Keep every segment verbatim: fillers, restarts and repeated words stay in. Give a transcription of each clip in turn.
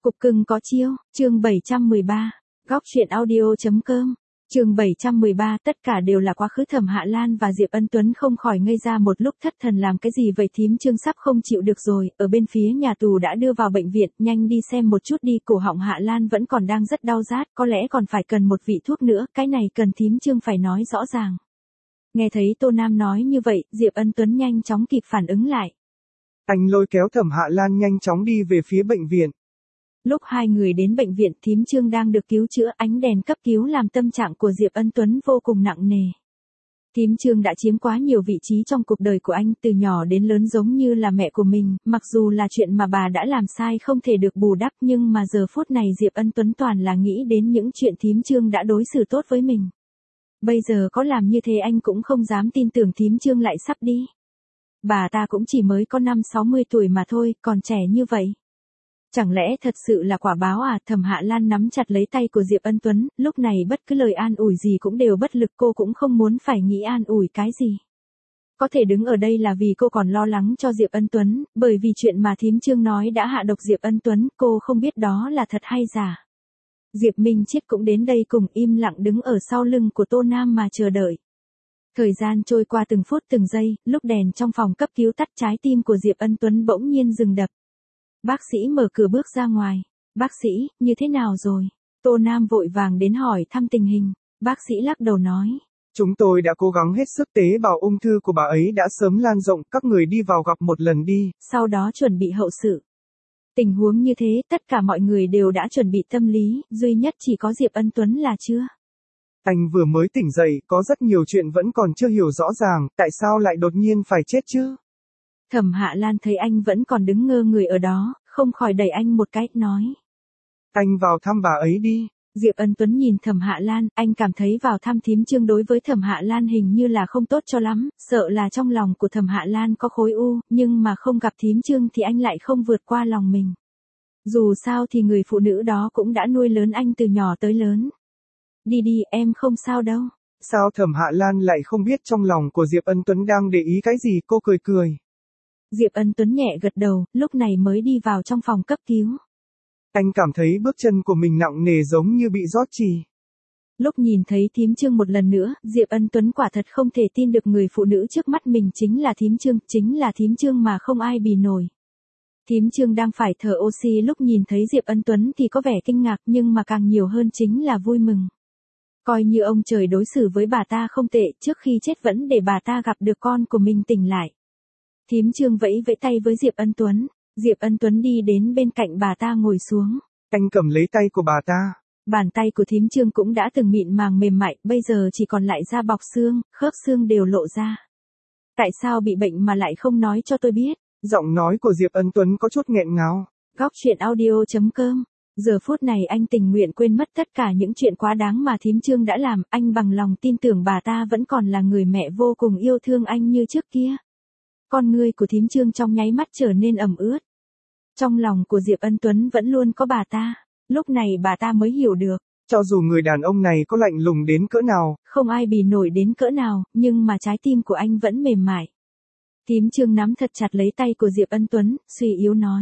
Cục cưng có chiêu, chương bảy trăm mười ba, góc truyện audio.com. Chương bảy trăm mười ba, tất cả đều là quá khứ. Thẩm Hạ Lan và Diệp Ân Tuấn không khỏi ngây ra một lúc, thất thần làm cái gì vậy? Thím Trương sắp không chịu được rồi, ở bên phía nhà tù đã đưa vào bệnh viện, nhanh đi xem một chút đi. Cổ họng Hạ Lan vẫn còn đang rất đau rát, có lẽ còn phải cần một vị thuốc nữa, cái này cần thím Trương phải nói rõ ràng. Nghe thấy Tô Nam nói như vậy, Diệp Ân Tuấn nhanh chóng kịp phản ứng lại. Anh lôi kéo Thẩm Hạ Lan nhanh chóng đi về phía bệnh viện. Lúc hai người đến bệnh viện, thím Trương đang được cứu chữa, ánh đèn cấp cứu làm tâm trạng của Diệp Ân Tuấn vô cùng nặng nề. Thím Trương đã chiếm quá nhiều vị trí trong cuộc đời của anh, từ nhỏ đến lớn giống như là mẹ của mình, mặc dù là chuyện mà bà đã làm sai không thể được bù đắp, nhưng mà giờ phút này Diệp Ân Tuấn toàn là nghĩ đến những chuyện thím Trương đã đối xử tốt với mình. Bây giờ có làm như thế anh cũng không dám tin tưởng thím Trương lại sắp đi. Bà ta cũng chỉ mới có năm sáu mươi tuổi mà thôi, còn trẻ như vậy. Chẳng lẽ thật sự là quả báo à? Thẩm Hạ Lan nắm chặt lấy tay của Diệp Ân Tuấn, lúc này bất cứ lời an ủi gì cũng đều bất lực, cô cũng không muốn phải nghĩ an ủi cái gì. Có thể đứng ở đây là vì cô còn lo lắng cho Diệp Ân Tuấn, bởi vì chuyện mà thím Trương nói đã hạ độc Diệp Ân Tuấn, cô không biết đó là thật hay giả. Diệp Minh Chiết cũng đến đây cùng, im lặng đứng ở sau lưng của Tô Nam mà chờ đợi. Thời gian trôi qua từng phút từng giây, lúc đèn trong phòng cấp cứu tắt, trái tim của Diệp Ân Tuấn bỗng nhiên dừng đập. Bác sĩ mở cửa bước ra ngoài. Bác sĩ, như thế nào rồi? Tô Nam vội vàng đến hỏi thăm tình hình. Bác sĩ lắc đầu nói. Chúng tôi đã cố gắng hết sức, tế bào ung thư của bà ấy đã sớm lan rộng, các người đi vào gặp một lần đi. Sau đó chuẩn bị hậu sự. Tình huống như thế, tất cả mọi người đều đã chuẩn bị tâm lý, duy nhất chỉ có Diệp Ân Tuấn là chưa. Anh vừa mới tỉnh dậy, có rất nhiều chuyện vẫn còn chưa hiểu rõ ràng, tại sao lại đột nhiên phải chết chứ? Thẩm Hạ Lan thấy anh vẫn còn đứng ngơ người ở đó, không khỏi đẩy anh một cái, nói. Anh vào thăm bà ấy đi. Diệp Ân Tuấn nhìn Thẩm Hạ Lan, anh cảm thấy vào thăm thím Trương đối với Thẩm Hạ Lan hình như là không tốt cho lắm, sợ là trong lòng của Thẩm Hạ Lan có khối u, nhưng mà không gặp thím Trương thì anh lại không vượt qua lòng mình. Dù sao thì người phụ nữ đó cũng đã nuôi lớn anh từ nhỏ tới lớn. Đi đi, em không sao đâu. Sao Thẩm Hạ Lan lại không biết trong lòng của Diệp Ân Tuấn đang để ý cái gì? Cô cười cười. Diệp Ân Tuấn nhẹ gật đầu, lúc này mới đi vào trong phòng cấp cứu. Anh cảm thấy bước chân của mình nặng nề giống như bị rót chì. Lúc nhìn thấy thím Trương một lần nữa, Diệp Ân Tuấn quả thật không thể tin được người phụ nữ trước mắt mình chính là thím Trương, chính là thím Trương mà không ai bì nổi. Thím Trương đang phải thở oxy, lúc nhìn thấy Diệp Ân Tuấn thì có vẻ kinh ngạc, nhưng mà càng nhiều hơn chính là vui mừng. Coi như ông trời đối xử với bà ta không tệ, trước khi chết vẫn để bà ta gặp được con của mình tỉnh lại. Thím Trương vẫy vẫy tay với Diệp Ân Tuấn. Diệp Ân Tuấn đi đến bên cạnh bà ta ngồi xuống. Anh cầm lấy tay của bà ta. Bàn tay của thím Trương cũng đã từng mịn màng mềm mại, bây giờ chỉ còn lại da bọc xương, khớp xương đều lộ ra. Tại sao bị bệnh mà lại không nói cho tôi biết? Giọng nói của Diệp Ân Tuấn có chút nghẹn ngào. Góc truyện audio.com. Giờ phút này anh tình nguyện quên mất tất cả những chuyện quá đáng mà thím Trương đã làm, anh bằng lòng tin tưởng bà ta vẫn còn là người mẹ vô cùng yêu thương anh như trước kia. Con ngươi của thím Trương trong nháy mắt trở nên ẩm ướt. Trong lòng của Diệp Ân Tuấn vẫn luôn có bà ta, lúc này bà ta mới hiểu được. Cho dù người đàn ông này có lạnh lùng đến cỡ nào, không ai bì nổi đến cỡ nào, nhưng mà trái tim của anh vẫn mềm mại. Thím Trương nắm thật chặt lấy tay của Diệp Ân Tuấn, suy yếu nói.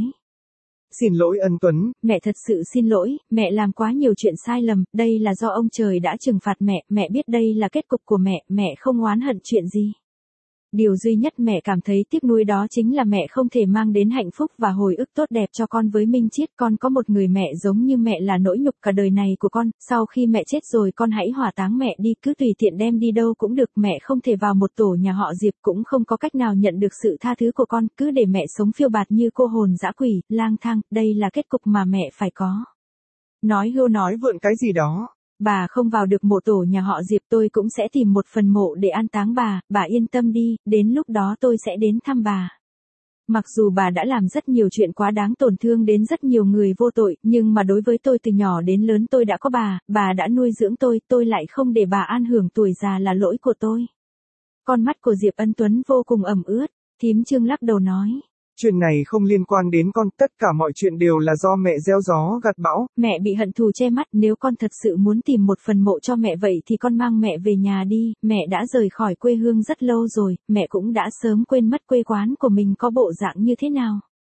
Xin lỗi Ân Tuấn. Mẹ thật sự xin lỗi, mẹ làm quá nhiều chuyện sai lầm, đây là do ông trời đã trừng phạt mẹ, mẹ biết đây là kết cục của mẹ, mẹ không oán hận chuyện gì. Điều duy nhất mẹ cảm thấy tiếc nuối đó chính là mẹ không thể mang đến hạnh phúc và hồi ức tốt đẹp cho con với Minh Chiết. Con có một người mẹ giống như mẹ là nỗi nhục cả đời này của con, sau khi mẹ chết rồi con hãy hỏa táng mẹ đi, cứ tùy tiện đem đi đâu cũng được, mẹ không thể vào một tổ nhà họ Diệp, cũng không có cách nào nhận được sự tha thứ của con, cứ để mẹ sống phiêu bạt như cô hồn dã quỷ, lang thang, đây là kết cục mà mẹ phải có. Nói hưu nói vượn cái gì đó. Bà không vào được mộ tổ nhà họ Diệp, tôi cũng sẽ tìm một phần mộ để an táng bà, bà yên tâm đi, đến lúc đó tôi sẽ đến thăm bà. Mặc dù bà đã làm rất nhiều chuyện quá đáng tổn thương đến rất nhiều người vô tội, nhưng mà đối với tôi từ nhỏ đến lớn tôi đã có bà, bà đã nuôi dưỡng tôi, tôi lại không để bà an hưởng tuổi già là lỗi của tôi. Con mắt của Diệp Ân Tuấn vô cùng ẩm ướt, thím Trương lắc đầu nói. Chuyện này không liên quan đến con, tất cả mọi chuyện đều là do mẹ gieo gió gặt bão. Mẹ bị hận thù che mắt, nếu con thật sự muốn tìm một phần mộ cho mẹ vậy thì con mang mẹ về nhà đi, mẹ đã rời khỏi quê hương rất lâu rồi, mẹ cũng đã sớm quên mất quê quán của mình có bộ dạng như thế nào.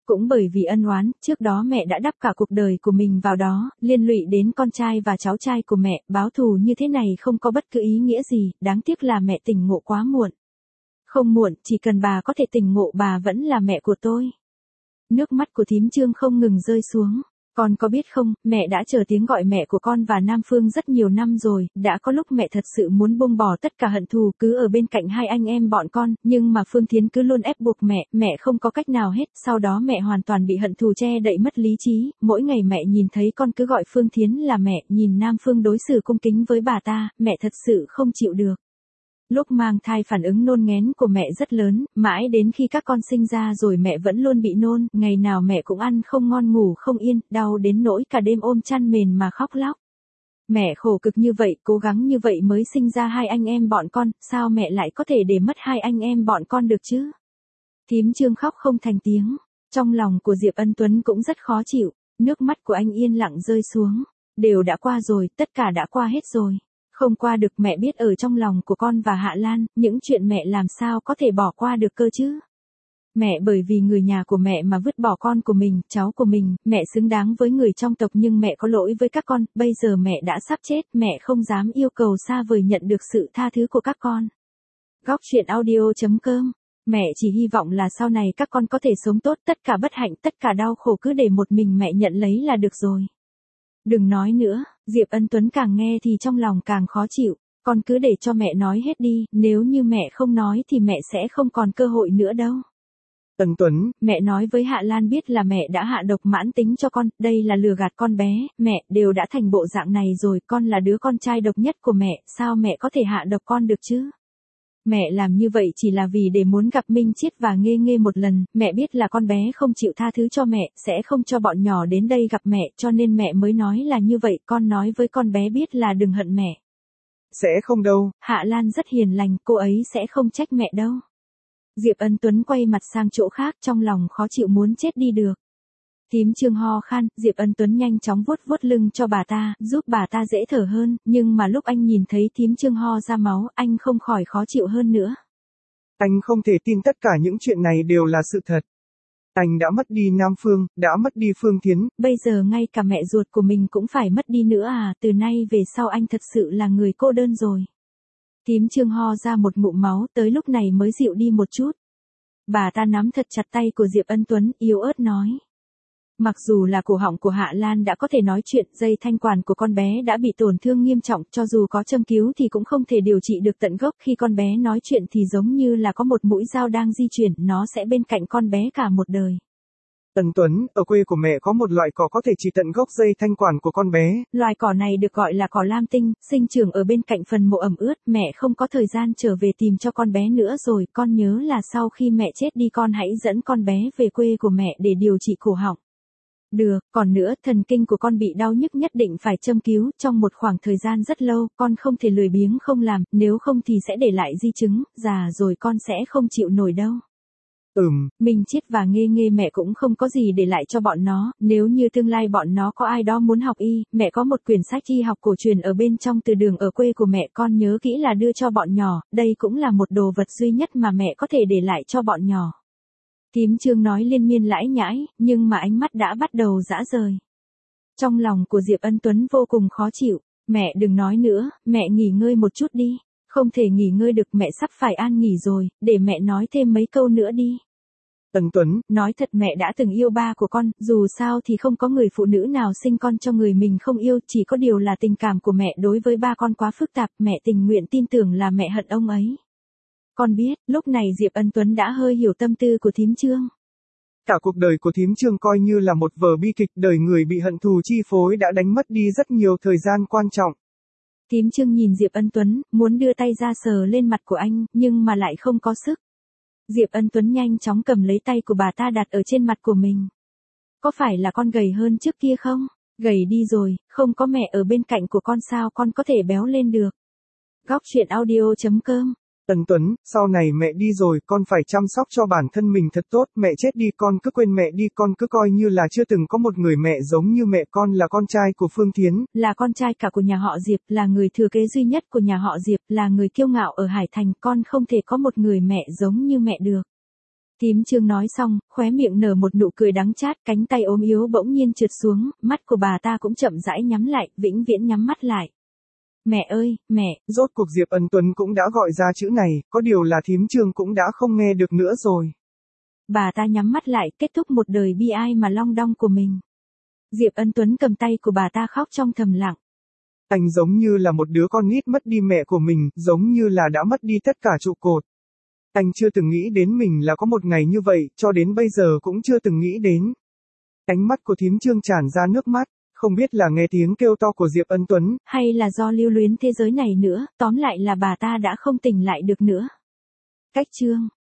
Cũng bởi vì ân oán, trước đó mẹ đã đắp cả cuộc đời của mình vào đó, liên lụy đến con trai và cháu trai của mẹ, báo thù như thế này không có bất cứ ý nghĩa gì, đáng tiếc là mẹ tỉnh ngộ quá muộn. Không muộn, chỉ cần bà có thể tỉnh ngộ bà vẫn là mẹ của tôi. Nước mắt của thím Trương không ngừng rơi xuống. Con có biết không, mẹ đã chờ tiếng gọi mẹ của con và Nam Phương rất nhiều năm rồi, đã có lúc mẹ thật sự muốn buông bỏ tất cả hận thù cứ ở bên cạnh hai anh em bọn con, nhưng mà Phương Thiến cứ luôn ép buộc mẹ, mẹ không có cách nào hết, sau đó mẹ hoàn toàn bị hận thù che đậy mất lý trí, mỗi ngày mẹ nhìn thấy con cứ gọi Phương Thiến là mẹ, nhìn Nam Phương đối xử cung kính với bà ta, mẹ thật sự không chịu được. Lúc mang thai phản ứng nôn nghén của mẹ rất lớn, mãi đến khi các con sinh ra rồi mẹ vẫn luôn bị nôn, ngày nào mẹ cũng ăn không ngon ngủ không yên, đau đến nỗi cả đêm ôm chăn mền mà khóc lóc. Mẹ khổ cực như vậy, cố gắng như vậy mới sinh ra hai anh em bọn con, sao mẹ lại có thể để mất hai anh em bọn con được chứ? Thím Trương khóc không thành tiếng, trong lòng của Diệp Ân Tuấn cũng rất khó chịu, nước mắt của anh yên lặng rơi xuống, đều đã qua rồi, tất cả đã qua hết rồi. Không qua được, mẹ biết ở trong lòng của con và Hạ Lan, những chuyện mẹ làm sao có thể bỏ qua được cơ chứ. Mẹ bởi vì người nhà của mẹ mà vứt bỏ con của mình, cháu của mình, mẹ xứng đáng với người trong tộc nhưng mẹ có lỗi với các con, bây giờ mẹ đã sắp chết, mẹ không dám yêu cầu xa vời nhận được sự tha thứ của các con. Góc truyện audio chấm com. Mẹ chỉ hy vọng là sau này các con có thể sống tốt, tất cả bất hạnh, tất cả đau khổ cứ để một mình mẹ nhận lấy là được rồi. Đừng nói nữa, Diệp Ân Tuấn càng nghe thì trong lòng càng khó chịu, con cứ để cho mẹ nói hết đi, nếu như mẹ không nói thì mẹ sẽ không còn cơ hội nữa đâu. Ân Tuấn, mẹ nói với Hạ Lan biết là mẹ đã hạ độc mãn tính cho con, đây là lừa gạt con bé, mẹ đều đã thành bộ dạng này rồi, con là đứa con trai độc nhất của mẹ, sao mẹ có thể hạ độc con được chứ? Mẹ làm như vậy chỉ là vì để muốn gặp Minh Chiết và Nghê Nghê một lần, mẹ biết là con bé không chịu tha thứ cho mẹ, sẽ không cho bọn nhỏ đến đây gặp mẹ, cho nên mẹ mới nói là như vậy, con nói với con bé biết là đừng hận mẹ. Sẽ không đâu. Hạ Lan rất hiền lành, cô ấy sẽ không trách mẹ đâu. Diệp Ân Tuấn quay mặt sang chỗ khác, trong lòng khó chịu muốn chết đi được. Thím Trương ho khan, Diệp Ân Tuấn nhanh chóng vuốt vuốt lưng cho bà ta, giúp bà ta dễ thở hơn, nhưng mà lúc anh nhìn thấy thím Trương ho ra máu, anh không khỏi khó chịu hơn nữa. Anh không thể tin tất cả những chuyện này đều là sự thật. Anh đã mất đi Nam Phương, đã mất đi Phương Thiến. Bây giờ ngay cả mẹ ruột của mình cũng phải mất đi nữa à, từ nay về sau anh thật sự là người cô đơn rồi. Thím Trương ho ra một ngụm máu, tới lúc này mới dịu đi một chút. Bà ta nắm thật chặt tay của Diệp Ân Tuấn, yếu ớt nói. Mặc dù là cổ họng của Hạ Lan đã có thể nói chuyện, dây thanh quản của con bé đã bị tổn thương nghiêm trọng, cho dù có châm cứu thì cũng không thể điều trị được tận gốc, khi con bé nói chuyện thì giống như là có một mũi dao đang di chuyển, nó sẽ bên cạnh con bé cả một đời. Ân Tuấn, ở quê của mẹ có một loại cỏ có thể trị tận gốc dây thanh quản của con bé. Loài cỏ này được gọi là cỏ lam tinh, sinh trưởng ở bên cạnh phần mộ ẩm ướt, mẹ không có thời gian trở về tìm cho con bé nữa rồi, con nhớ là sau khi mẹ chết đi con hãy dẫn con bé về quê của mẹ để điều trị cổ họng. Được, còn nữa, thần kinh của con bị đau nhức nhất định phải châm cứu, trong một khoảng thời gian rất lâu, con không thể lười biếng không làm, nếu không thì sẽ để lại di chứng, già rồi con sẽ không chịu nổi đâu. Ừm. Minh Chiết và Nghê Nghê mẹ cũng không có gì để lại cho bọn nó, nếu như tương lai bọn nó có ai đó muốn học y, mẹ có một quyển sách y học cổ truyền ở bên trong từ đường ở quê của mẹ, con nhớ kỹ là đưa cho bọn nhỏ, đây cũng là một đồ vật duy nhất mà mẹ có thể để lại cho bọn nhỏ. Thím Trương nói liên miên lãi nhãi, nhưng mà ánh mắt đã bắt đầu rã rời. Trong lòng của Diệp Ân Tuấn vô cùng khó chịu, mẹ đừng nói nữa, mẹ nghỉ ngơi một chút đi. Không thể nghỉ ngơi được, mẹ sắp phải an nghỉ rồi, để mẹ nói thêm mấy câu nữa đi. Ân Tuấn, nói thật mẹ đã từng yêu ba của con, dù sao thì không có người phụ nữ nào sinh con cho người mình không yêu, chỉ có điều là tình cảm của mẹ đối với ba con quá phức tạp, mẹ tình nguyện tin tưởng là mẹ hận ông ấy. Con biết, lúc này Diệp Ân Tuấn đã hơi hiểu tâm tư của thím Trương. Cả cuộc đời của thím Trương coi như là một vở bi kịch, đời người bị hận thù chi phối đã đánh mất đi rất nhiều thời gian quan trọng. Thím Trương nhìn Diệp Ân Tuấn, muốn đưa tay ra sờ lên mặt của anh, nhưng mà lại không có sức. Diệp Ân Tuấn nhanh chóng cầm lấy tay của bà ta đặt ở trên mặt của mình. Có phải là con gầy hơn trước kia không? Gầy đi rồi, không có mẹ ở bên cạnh của con sao con có thể béo lên được? Góc truyện audio chấm com. Ân Tuấn, sau này mẹ đi rồi, con phải chăm sóc cho bản thân mình thật tốt, mẹ chết đi con cứ quên mẹ đi, con cứ coi như là chưa từng có một người mẹ giống như mẹ, con là con trai của Phương Thiến. Là con trai cả của nhà họ Diệp, là người thừa kế duy nhất của nhà họ Diệp, là người kiêu ngạo ở Hải Thành, con không thể có một người mẹ giống như mẹ được. Thím Trương nói xong, khóe miệng nở một nụ cười đắng chát, cánh tay ốm yếu bỗng nhiên trượt xuống, mắt của bà ta cũng chậm rãi nhắm lại, vĩnh viễn nhắm mắt lại. Mẹ ơi, mẹ. Rốt cuộc Diệp Ân Tuấn cũng đã gọi ra chữ này, có điều là thím Trương cũng đã không nghe được nữa rồi. Bà ta nhắm mắt lại, kết thúc một đời bi ai mà long đong của mình. Diệp Ân Tuấn cầm tay của bà ta khóc trong thầm lặng. Anh giống như là một đứa con nít mất đi mẹ của mình, giống như là đã mất đi tất cả trụ cột. Anh chưa từng nghĩ đến mình là có một ngày như vậy, cho đến bây giờ cũng chưa từng nghĩ đến. Ánh mắt của thím Trương tràn ra nước mắt, không biết là nghe tiếng kêu to của Diệp Ân Tuấn, hay là do lưu luyến thế giới này nữa, tóm lại là bà ta đã không tỉnh lại được nữa. Cách chương